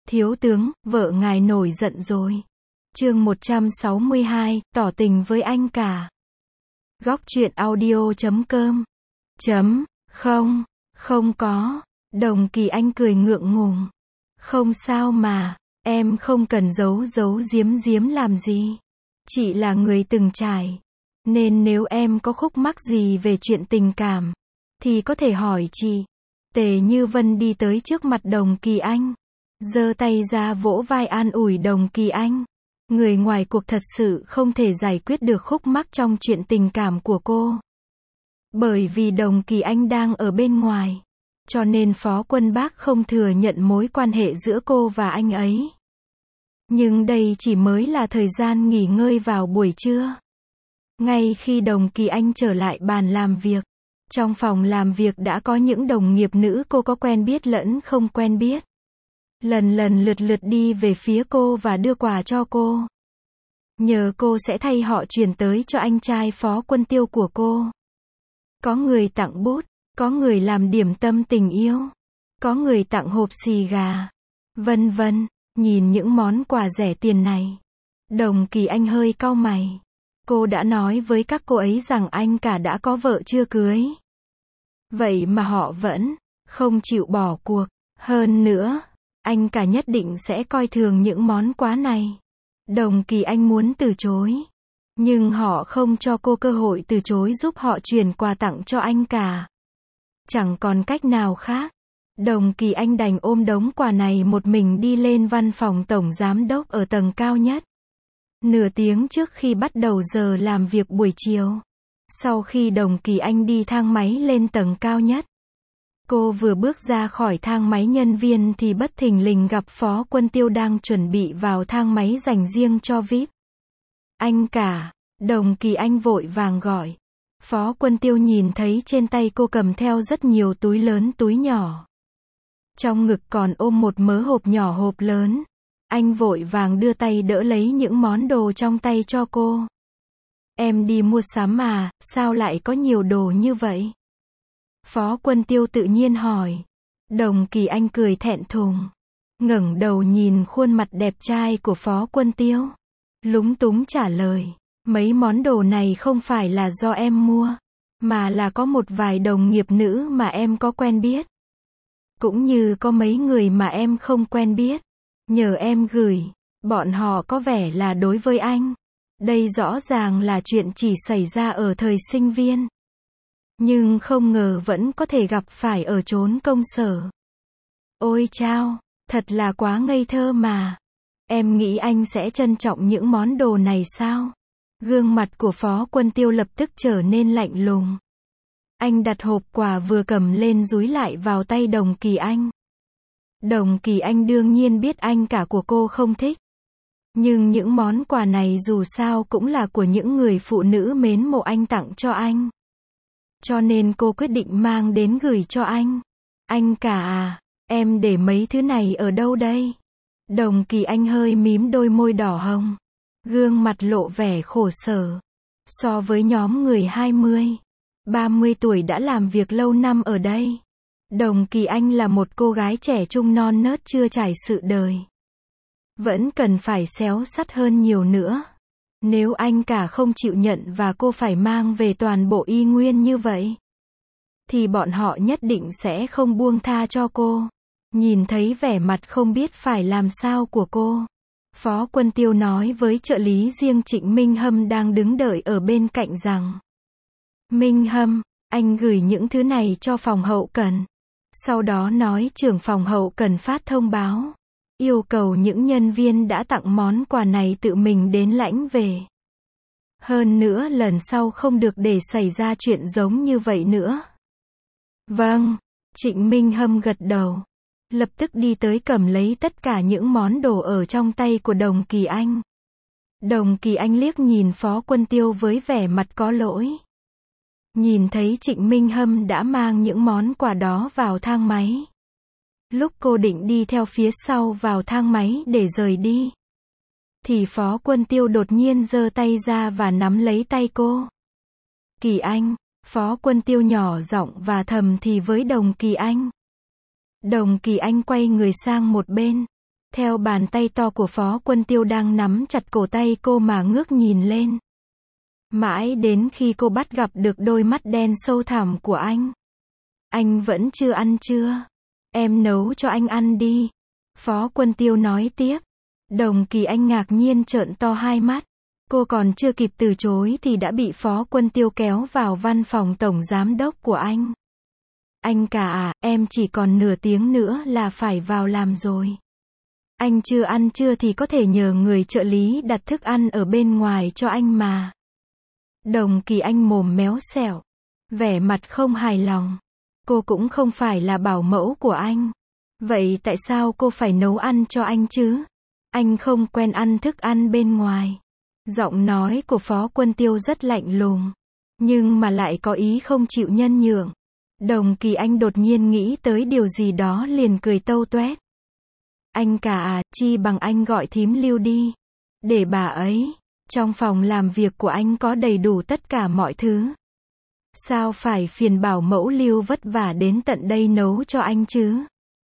Thiếu tướng, vợ ngài nổi giận rồi. Chương 162, tỏ tình với anh cả. Góc truyện audio.com. Không, không có. Đồng Kỳ Anh cười ngượng ngùng. Không sao mà, em không cần giấu giấu giếm giếm làm gì. Chị là người từng trải. Nên nếu em có khúc mắc gì về chuyện tình cảm, thì có thể hỏi chị. Tề Như Vân đi tới trước mặt Đồng Kỳ Anh, giơ tay ra vỗ vai an ủi Đồng Kỳ Anh. Người ngoài cuộc thật sự không thể giải quyết được khúc mắc trong chuyện tình cảm của cô. Bởi vì Đồng Kỳ Anh đang ở bên ngoài, cho nên Phó Quân Bác không thừa nhận mối quan hệ giữa cô và anh ấy. Nhưng đây chỉ mới là thời gian nghỉ ngơi vào buổi trưa. Ngay khi Đồng Kỳ Anh trở lại bàn làm việc, trong phòng làm việc đã có những đồng nghiệp nữ cô có quen biết lẫn không quen biết. Lần lượt đi về phía cô và đưa quà cho cô. Nhờ cô sẽ thay họ chuyển tới cho anh trai Phó Quân Tiêu của cô. Có người tặng bút, có người làm điểm tâm tình yêu, có người tặng hộp xì gà, vân vân. Nhìn những món quà rẻ tiền này, Đồng Kỳ Anh hơi cau mày. Cô đã nói với các cô ấy rằng anh cả đã có vợ chưa cưới. Vậy mà họ vẫn không chịu bỏ cuộc. Hơn nữa, anh cả nhất định sẽ coi thường những món quà này. Đồng Kỳ Anh muốn từ chối, nhưng họ không cho cô cơ hội từ chối, giúp họ chuyển quà tặng cho anh cả. Chẳng còn cách nào khác, Đồng Kỳ Anh đành ôm đống quà này một mình đi lên văn phòng tổng giám đốc ở tầng cao nhất. Nửa tiếng trước khi bắt đầu giờ làm việc buổi chiều, sau khi Đồng Kỳ Anh đi thang máy lên tầng cao nhất, cô vừa bước ra khỏi thang máy nhân viên thì bất thình lình gặp Phó Quân Tiêu đang chuẩn bị vào thang máy dành riêng cho VIP. Anh cả, Đồng Kỳ Anh vội vàng gọi. Phó Quân Tiêu nhìn thấy trên tay cô cầm theo rất nhiều túi lớn túi nhỏ. Trong ngực còn ôm một mớ hộp nhỏ hộp lớn. Anh vội vàng đưa tay đỡ lấy những món đồ trong tay cho cô. Em đi mua sắm à, sao lại có nhiều đồ như vậy? Phó Quân Tiêu tự nhiên hỏi. Đồng Kỳ Anh cười thẹn thùng, ngẩng đầu nhìn khuôn mặt đẹp trai của Phó Quân Tiêu, lúng túng trả lời. Mấy món đồ này không phải là do em mua, mà là có một vài đồng nghiệp nữ mà em có quen biết. Cũng như có mấy người mà em không quen biết, nhờ em gửi. Bọn họ có vẻ là đối với anh. Đây rõ ràng là chuyện chỉ xảy ra ở thời sinh viên, nhưng không ngờ vẫn có thể gặp phải ở chốn công sở. Ôi chao, thật là quá ngây thơ mà. Em nghĩ anh sẽ trân trọng những món đồ này sao? Gương mặt của Phó Quân Tiêu lập tức trở nên lạnh lùng. Anh đặt hộp quà vừa cầm lên dúi lại vào tay Đồng Kỳ Anh. Đồng Kỳ Anh đương nhiên biết anh cả của cô không thích. Nhưng những món quà này dù sao cũng là của những người phụ nữ mến mộ anh tặng cho anh. Cho nên cô quyết định mang đến gửi cho anh. Anh cả à, em để mấy thứ này ở đâu đây? Đồng Kỳ Anh hơi mím đôi môi đỏ hồng, gương mặt lộ vẻ khổ sở. So với nhóm người 20, 30 tuổi đã làm việc lâu năm ở đây, Đồng Kỳ Anh là một cô gái trẻ trung non nớt chưa trải sự đời. Vẫn cần phải xéo sắt hơn nhiều nữa. Nếu anh cả không chịu nhận và cô phải mang về toàn bộ y nguyên như vậy, thì bọn họ nhất định sẽ không buông tha cho cô. Nhìn thấy vẻ mặt không biết phải làm sao của cô, Phó Quân Tiêu nói với trợ lý riêng Trịnh Minh Hâm đang đứng đợi ở bên cạnh rằng: Minh Hâm, anh gửi những thứ này cho phòng hậu cần. Sau đó nói trưởng phòng hậu cần phát thông báo, yêu cầu những nhân viên đã tặng món quà này tự mình đến lãnh về. Hơn nữa lần sau không được để xảy ra chuyện giống như vậy nữa. Vâng, Trịnh Minh Hâm gật đầu, lập tức đi tới cầm lấy tất cả những món đồ ở trong tay của Đồng Kỳ Anh. Đồng Kỳ Anh liếc nhìn Phó Quân Tiêu với vẻ mặt có lỗi. Nhìn thấy Trịnh Minh Hâm đã mang những món quà đó vào thang máy. Lúc cô định đi theo phía sau vào thang máy để rời đi, thì Phó Quân Tiêu đột nhiên giơ tay ra và nắm lấy tay cô. Kỳ Anh, Phó Quân Tiêu nhỏ giọng và thầm thì với Đồng Kỳ Anh. Đồng Kỳ Anh quay người sang một bên, theo bàn tay to của Phó Quân Tiêu đang nắm chặt cổ tay cô mà ngước nhìn lên. Mãi đến khi cô bắt gặp được đôi mắt đen sâu thẳm của anh. Anh vẫn chưa ăn chưa? Em nấu cho anh ăn đi. Phó Quân Tiêu nói tiếp. Đồng Kỳ Anh ngạc nhiên trợn to hai mắt. Cô còn chưa kịp từ chối thì đã bị Phó Quân Tiêu kéo vào văn phòng tổng giám đốc của anh. Anh cả à, em chỉ còn nửa tiếng nữa là phải vào làm rồi. Anh chưa ăn trưa thì có thể nhờ người trợ lý đặt thức ăn ở bên ngoài cho anh mà. Đồng Kỳ Anh mồm méo xẹo, vẻ mặt không hài lòng. Cô cũng không phải là bảo mẫu của anh. Vậy tại sao cô phải nấu ăn cho anh chứ? Anh không quen ăn thức ăn bên ngoài. Giọng nói của Phó Quân Tiêu rất lạnh lùng, nhưng mà lại có ý không chịu nhân nhượng. Đồng Kỳ Anh đột nhiên nghĩ tới điều gì đó liền cười tâu toét. Anh cả à, chi bằng anh gọi thím Lưu đi. Để bà ấy. Trong phòng làm việc của anh có đầy đủ tất cả mọi thứ. Sao phải phiền bảo mẫu Lưu vất vả đến tận đây nấu cho anh chứ?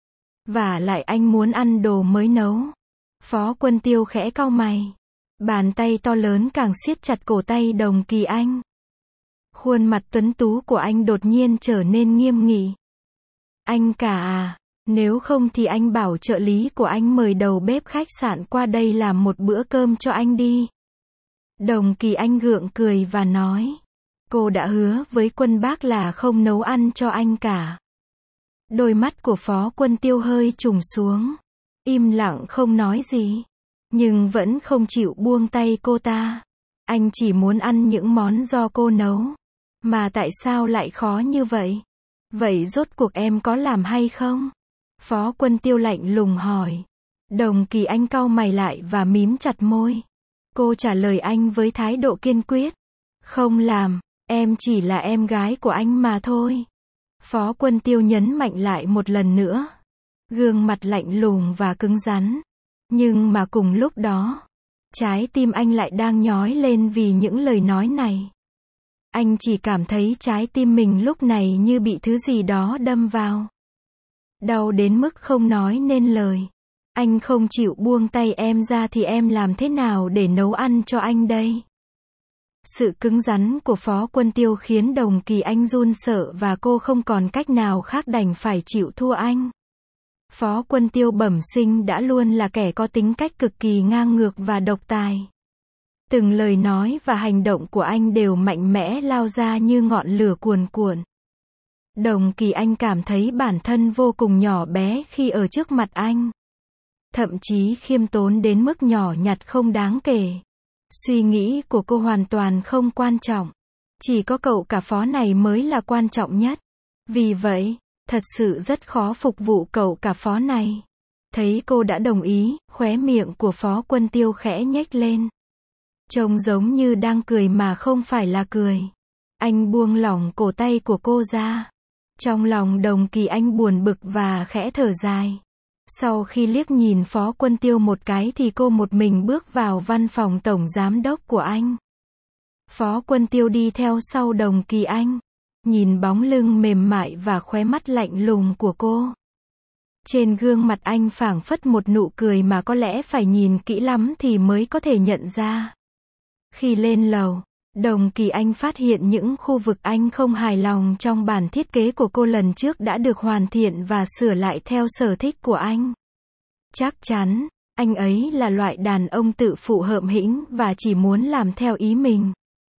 Và lại anh muốn ăn đồ mới nấu. Phó Quân Tiêu khẽ cau mày. Bàn tay to lớn càng siết chặt cổ tay Đồng Kỳ Anh. Khuôn mặt tuấn tú của anh đột nhiên trở nên nghiêm nghị. Anh cả à, nếu không thì anh bảo trợ lý của anh mời đầu bếp khách sạn qua đây làm một bữa cơm cho anh đi. Đồng Kỳ Anh gượng cười và nói. Cô đã hứa với Quân bác là không nấu ăn cho anh cả. Đôi mắt của Phó Quân Tiêu hơi trùng xuống. Im lặng không nói gì. Nhưng vẫn không chịu buông tay cô ta. Anh chỉ muốn ăn những món do cô nấu. Mà tại sao lại khó như vậy? Vậy rốt cuộc em có làm hay không? Phó Quân Tiêu lạnh lùng hỏi. Đồng Kỳ Anh cau mày lại và mím chặt môi. Cô trả lời anh với thái độ kiên quyết. Không làm, em chỉ là em gái của anh mà thôi. Phó Quân Tiêu nhấn mạnh lại một lần nữa. Gương mặt lạnh lùng và cứng rắn. Nhưng mà cùng lúc đó, trái tim anh lại đang nhói lên vì những lời nói này. Anh chỉ cảm thấy trái tim mình lúc này như bị thứ gì đó đâm vào. Đau đến mức không nói nên lời. Anh không chịu buông tay em ra thì em làm thế nào để nấu ăn cho anh đây? Sự cứng rắn của Phó Quân Tiêu khiến Đồng Kỳ Anh run sợ và cô không còn cách nào khác đành phải chịu thua anh. Phó Quân Tiêu bẩm sinh đã luôn là kẻ có tính cách cực kỳ ngang ngược và độc tài. Từng lời nói và hành động của anh đều mạnh mẽ lao ra như ngọn lửa cuồn cuộn. Đồng Kỳ Anh cảm thấy bản thân vô cùng nhỏ bé khi ở trước mặt anh. Thậm chí khiêm tốn đến mức nhỏ nhặt không đáng kể. Suy nghĩ của cô hoàn toàn không quan trọng. Chỉ có cậu cả Phó này mới là quan trọng nhất. Vì vậy, thật sự rất khó phục vụ cậu cả Phó này. Thấy cô đã đồng ý, khóe miệng của Phó Quân Tiêu khẽ nhếch lên. Trông giống như đang cười mà không phải là cười. Anh buông lỏng cổ tay của cô ra. Trong lòng Đồng Kỳ Anh buồn bực và khẽ thở dài. Sau khi liếc nhìn Phó Quân Tiêu một cái thì cô một mình bước vào văn phòng tổng giám đốc của anh. Phó Quân Tiêu đi theo sau Đồng Kỳ Anh. Nhìn bóng lưng mềm mại và khóe mắt lạnh lùng của cô. Trên gương mặt anh phảng phất một nụ cười mà có lẽ phải nhìn kỹ lắm thì mới có thể nhận ra. Khi lên lầu, Đồng Kỳ Anh phát hiện những khu vực anh không hài lòng trong bản thiết kế của cô lần trước đã được hoàn thiện và sửa lại theo sở thích của anh. Chắc chắn, anh ấy là loại đàn ông tự phụ hợm hĩnh và chỉ muốn làm theo ý mình.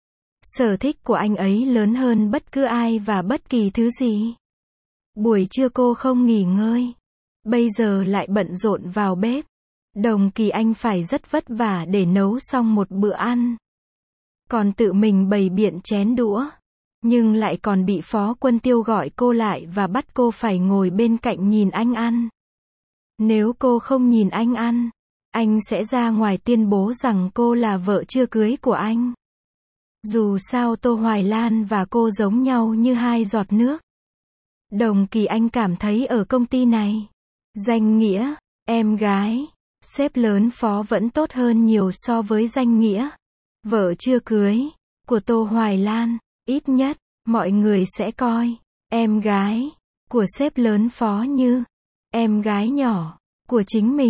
Sở thích của anh ấy lớn hơn bất cứ ai và bất kỳ thứ gì. Buổi trưa cô không nghỉ ngơi. Bây giờ lại bận rộn vào bếp. Đồng Kỳ Anh phải rất vất vả để nấu xong một bữa ăn. Còn tự mình bày biện chén đũa. Nhưng lại còn bị Phó Quân Tiêu gọi cô lại và bắt cô phải ngồi bên cạnh nhìn anh ăn. Nếu cô không nhìn anh ăn, anh sẽ ra ngoài tuyên bố rằng cô là vợ chưa cưới của anh. Dù sao Tô Hoài Lan và cô giống nhau như hai giọt nước. Đồng Kỳ Anh cảm thấy ở công ty này, danh nghĩa, em gái, sếp lớn Phó vẫn tốt hơn nhiều so với danh nghĩa vợ chưa cưới của Tô Hoài Lan. Ít nhất, mọi người sẽ coi em gái của sếp lớn Phó như em gái nhỏ của chính mình.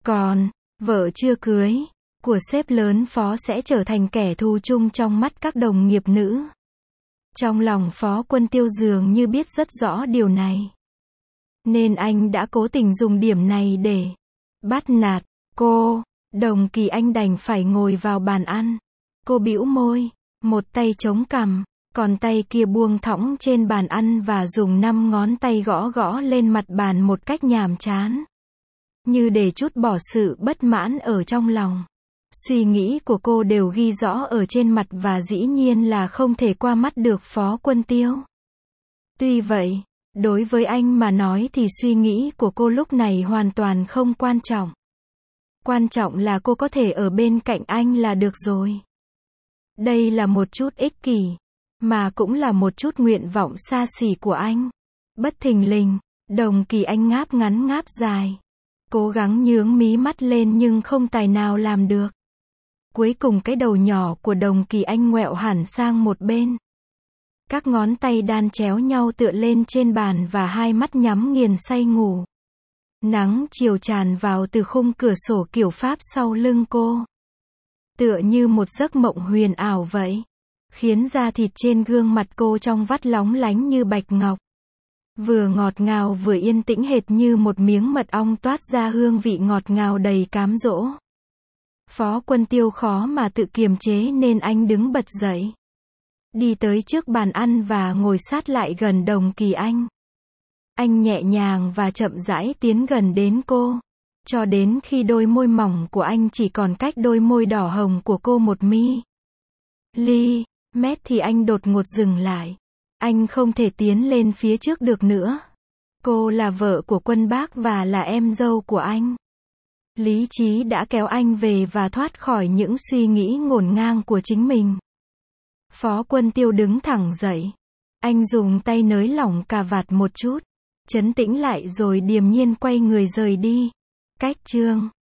Còn, vợ chưa cưới, của sếp lớn Phó sẽ trở thành kẻ thù chung trong mắt các đồng nghiệp nữ. Trong lòng Phó Quân Tiêu dường như biết rất rõ điều này. Nên anh đã cố tình dùng điểm này để bắt nạt cô. Đồng Kỳ Anh đành phải ngồi vào bàn ăn. Cô bĩu môi, một tay chống cằm, còn tay kia buông thõng trên bàn ăn và dùng 5 ngón tay gõ gõ lên mặt bàn một cách nhàm chán. Như để trút bỏ sự bất mãn ở trong lòng. Suy nghĩ của cô đều ghi rõ ở trên mặt và dĩ nhiên là không thể qua mắt được Phó Quân Tiêu. Tuy vậy, đối với anh mà nói thì suy nghĩ của cô lúc này hoàn toàn không quan trọng. Quan trọng là cô có thể ở bên cạnh anh là được rồi. Đây là một chút ích kỷ, mà cũng là một chút nguyện vọng xa xỉ của anh. Bất thình lình, Đồng Kỳ Anh ngáp ngắn ngáp dài. Cố gắng nhướng mí mắt lên nhưng không tài nào làm được. Cuối cùng cái đầu nhỏ của Đồng Kỳ Anh ngoẹo hẳn sang một bên. Các ngón tay đan chéo nhau tựa lên trên bàn và hai mắt nhắm nghiền say ngủ. Nắng chiều tràn vào từ khung cửa sổ kiểu Pháp sau lưng cô. Tựa như một giấc mộng huyền ảo vậy. Khiến da thịt trên gương mặt cô trong vắt lóng lánh như bạch ngọc. Vừa ngọt ngào vừa yên tĩnh hệt như một miếng mật ong toát ra hương vị ngọt ngào đầy cám dỗ. Phó Quân Tiêu khó mà tự kiềm chế nên anh đứng bật dậy. Đi tới trước bàn ăn và ngồi sát lại gần Đồng Kỳ Anh. Anh nhẹ nhàng và chậm rãi tiến gần đến cô. Cho đến khi đôi môi mỏng của anh chỉ còn cách đôi môi đỏ hồng của cô 1 mét thì anh đột ngột dừng lại. Anh không thể tiến lên phía trước được nữa. Cô là vợ của Quân Bác và là em dâu của anh. Lý trí đã kéo anh về và thoát khỏi những suy nghĩ ngổn ngang của chính mình. Phó Quân Tiêu đứng thẳng dậy. Anh dùng tay nới lỏng cà vạt một chút. Trấn tĩnh lại rồi điềm nhiên quay người rời đi. Cách chương